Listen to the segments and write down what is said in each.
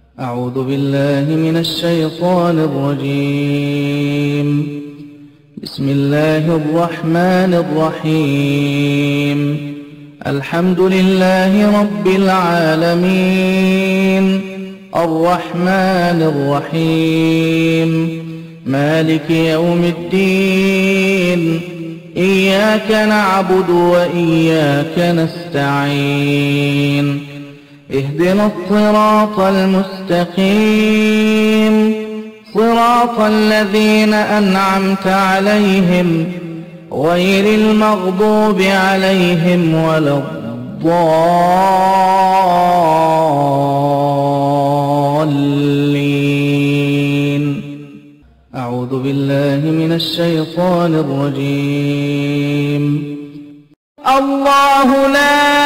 أعوذ بالله من الشيطان الرجيم. بسم الله الرحمن الرحيم. الحمد لله رب العالمين، الرحمن الرحيم، مالك يوم الدين، إياك نعبد وإياك نستعين، اهدنا الصراط المستقيم، صراط الذين أنعمت عليهم غير المغضوب عليهم ولا الضالين. أعوذ بالله من الشيطان الرجيم. الله لا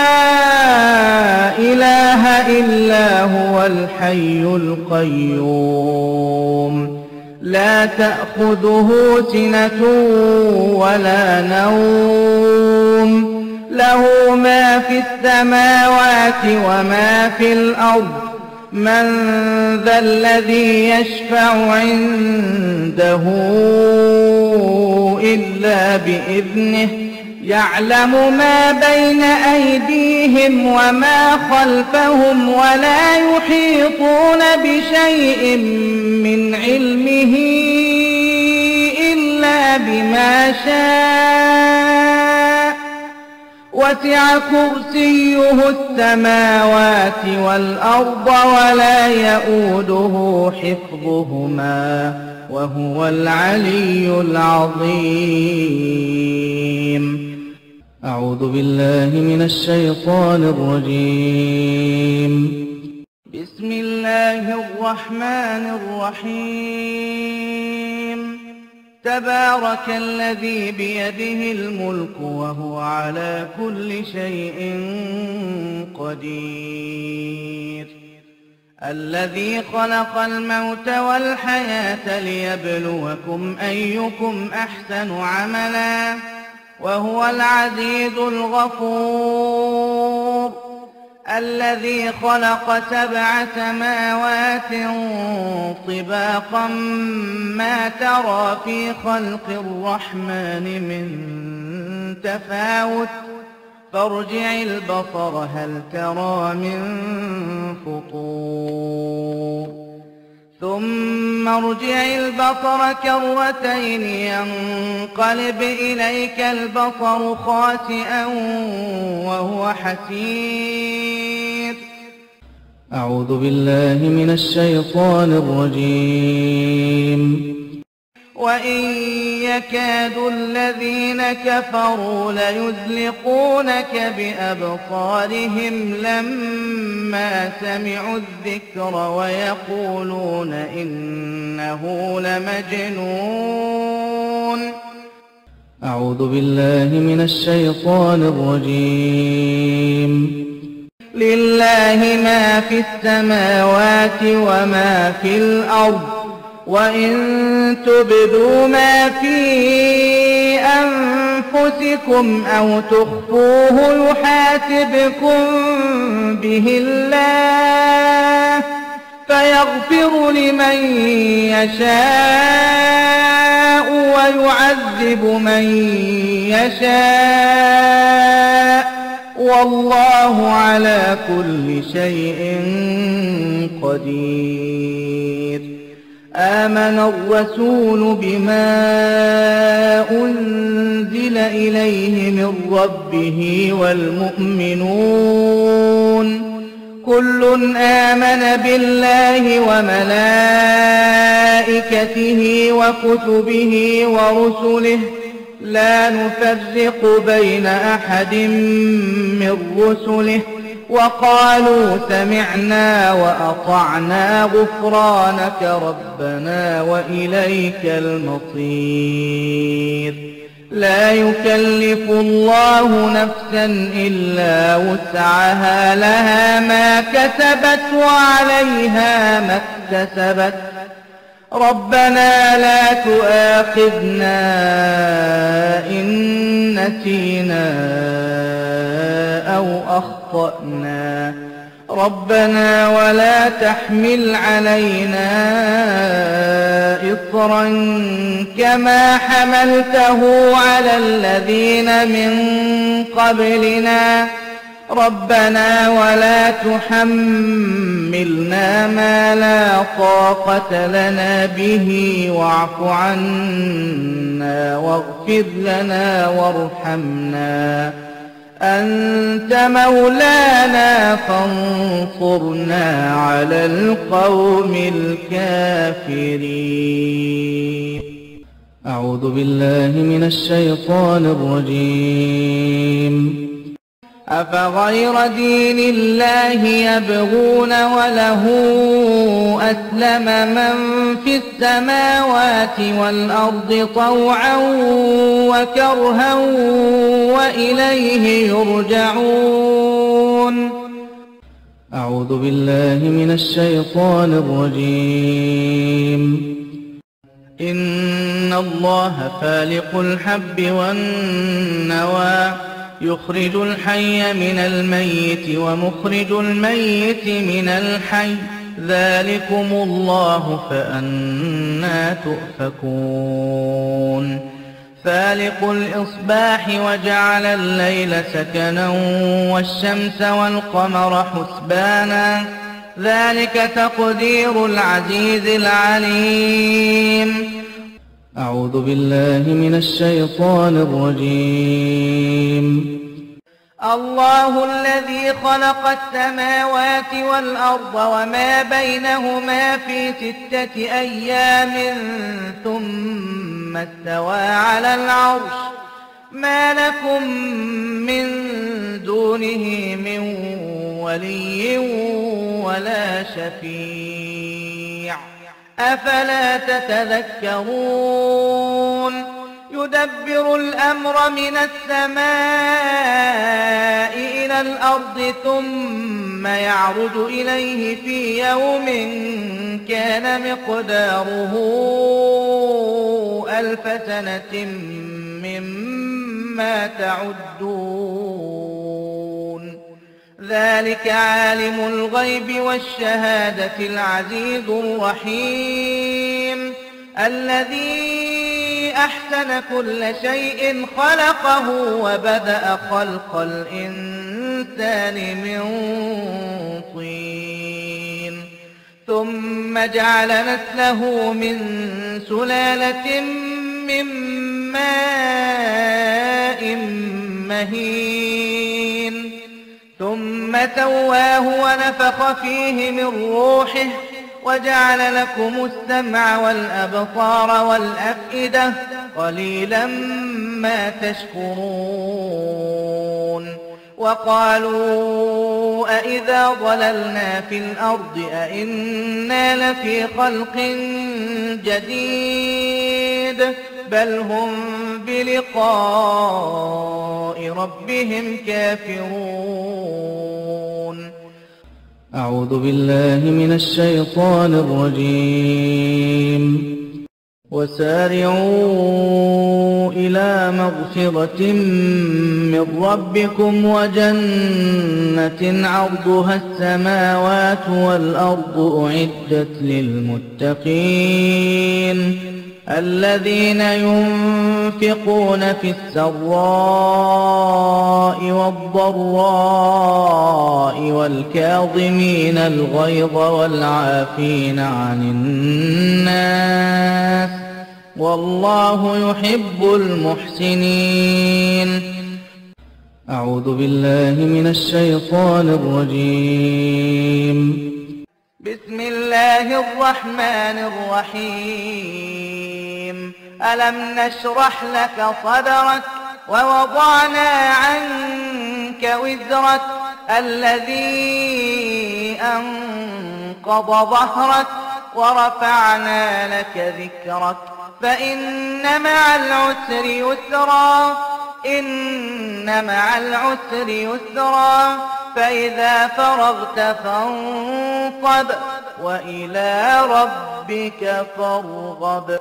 إله إلا هو الحي القيوم، لا تأخذه سنة ولا نوم، له ما في السماوات وما في الأرض، من ذا الذي يشفع عنده إلا بإذنه، يعلم ما بين أيديهم وما خلفهم، ولا يحيطون بشيء من علمه إلا بما شاء، وسع كرسيه السماوات والأرض ولا يئوده حفظهما وهو العلي العظيم. أعوذ بالله من الشيطان الرجيم. بسم الله الرحمن الرحيم. تبارك الذي بيده الملك وهو على كل شيء قدير، الذي خلق الموت والحياة ليبلوكم أيكم أحسن عملا وهو العزيز الغفور، الذي خلق 7 سماوات طباقا ما ترى في خلق الرحمن من تفاوت، فارجع البصر هل ترى من فطور، ثم ارجع البصر كرتين ينقلب إليك البصر خاسئا وهو حسير. أعوذ بالله من الشيطان الرجيم. وإن يكاد الذين كفروا ليزلقونك بأبصارهم لما سمعوا الذكر ويقولون إنه لمجنون. أعوذ بالله من الشيطان الرجيم. لله ما في السماوات وما في الأرض، وإن تبدوا ما في أنفسكم أو تخفوه يحاسبكم به الله، فيغفر لمن يشاء ويعذب من يشاء، والله على كل شيء قدير. آمن الرسول بما أنزل إليه من ربه والمؤمنون كل آمن بالله وملائكته وكتبه ورسله لا نفرق بين أحد من رسله، وقالوا سمعنا وأطعنا غفرانك ربنا وإليك المصير. لا يكلف الله نفسا إلا وسعها، لها ما كسبت وعليها ما اكتسبت، ربنا لا تؤاخذنا إن نسينا أو أخطأنا، أخطأنا ربنا ولا تحمل علينا إصرا كما حملته على الذين من قبلنا ربنا ولا تحملنا ما لا طاقة لنا به واعف عنا واغفر لنا وارحمنا أنت مولانا فانصرنا على القوم الكافرين. أعوذ بالله من الشيطان الرجيم. أفغير دين الله يبغون وله أسلم من في السماوات والأرض طوعا وكرها وإليه يرجعون. أعوذ بالله من الشيطان الرجيم. إن الله فالق الحب والنوى يخرج الحي من الميت ومخرج الميت من الحي ذلكم الله فأنى تؤفكون. فالق الإصباح وجعل الليل سكنا والشمس والقمر حسبانا ذلك تقدير العزيز العليم. أعوذ بالله من الشيطان الرجيم. الله الذي خلق السماوات والأرض وما بينهما في 6 أيام ثم استوى على العرش ما لكم من دونه من ولي ولا شفيع أفلا تتذكرون. يدبر الأمر من السماء إلى الأرض ثم يعرج إليه في يوم كان مقداره 1000 سنة مما تعدون. ذلك عالم الغيب والشهادة العزيز الرحيم الذي أحسن كل شيء خلقه وبدأ خلق الإنسان من طين ثم جعل نسله من سلالة من ماء مهين ثم سواه ونفخ فيه من روحه وجعل لكم السمع والأبصار والأفئدة قليلا ما تشكرون. وقالوا أإذا ضللنا في الأرض أإنا لفي خلق جديد بل هم بلقاء ربهم كافرون. أعوذ بالله من الشيطان الرجيم. وسارعوا إلى مغفرة من ربكم وجنة عرضها السماوات والأرض أعدت للمتقين الذين ينفقون في السراء والضراء والكاظمين الغيظ والعافين عن الناس والله يحب المحسنين. أعوذ بالله من الشيطان الرجيم. بسم الله الرحمن الرحيم. ألم نشرح لك صدرك ووضعنا عنك وزرك الذي أنقض ظهرك ورفعنا لك ذكرك فإن مع العسر يسرا إن مع العسر يسرا فإذا فرغت فانصب وإلى ربك فارغب.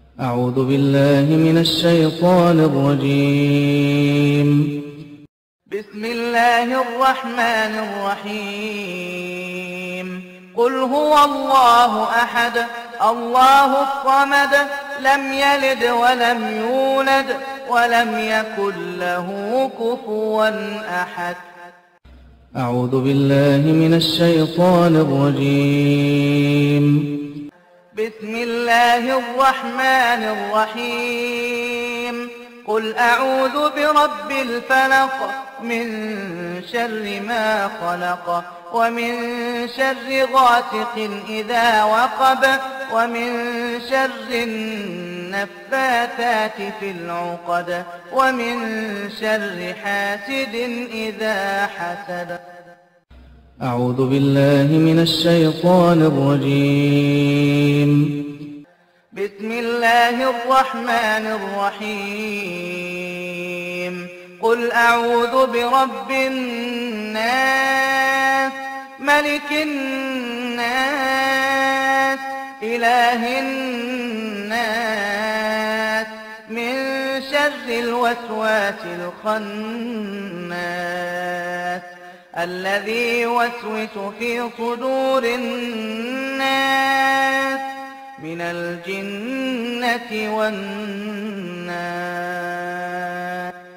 أعوذ بالله من الشيطان الرجيم. بسم الله الرحمن الرحيم قل هو الله أحد الله الصمد لم يلد ولم يولد ولم يكن له كفوا أحد. أعوذ بالله من الشيطان الرجيم. بسم الله الرحمن الرحيم قل أعوذ برب الفلق من شر ما خلق ومن شر غاسق إذا وقب ومن شر النفاثات في العقد ومن شر حاسد إذا حسد. أعوذ بالله من الشيطان الرجيم. بسم الله الرحمن الرحيم قل أعوذ برب الناس ملك الناس إله الناس من شر الوسواس الخناس الذي يوسوس في صدور الناس من الجنة والناس.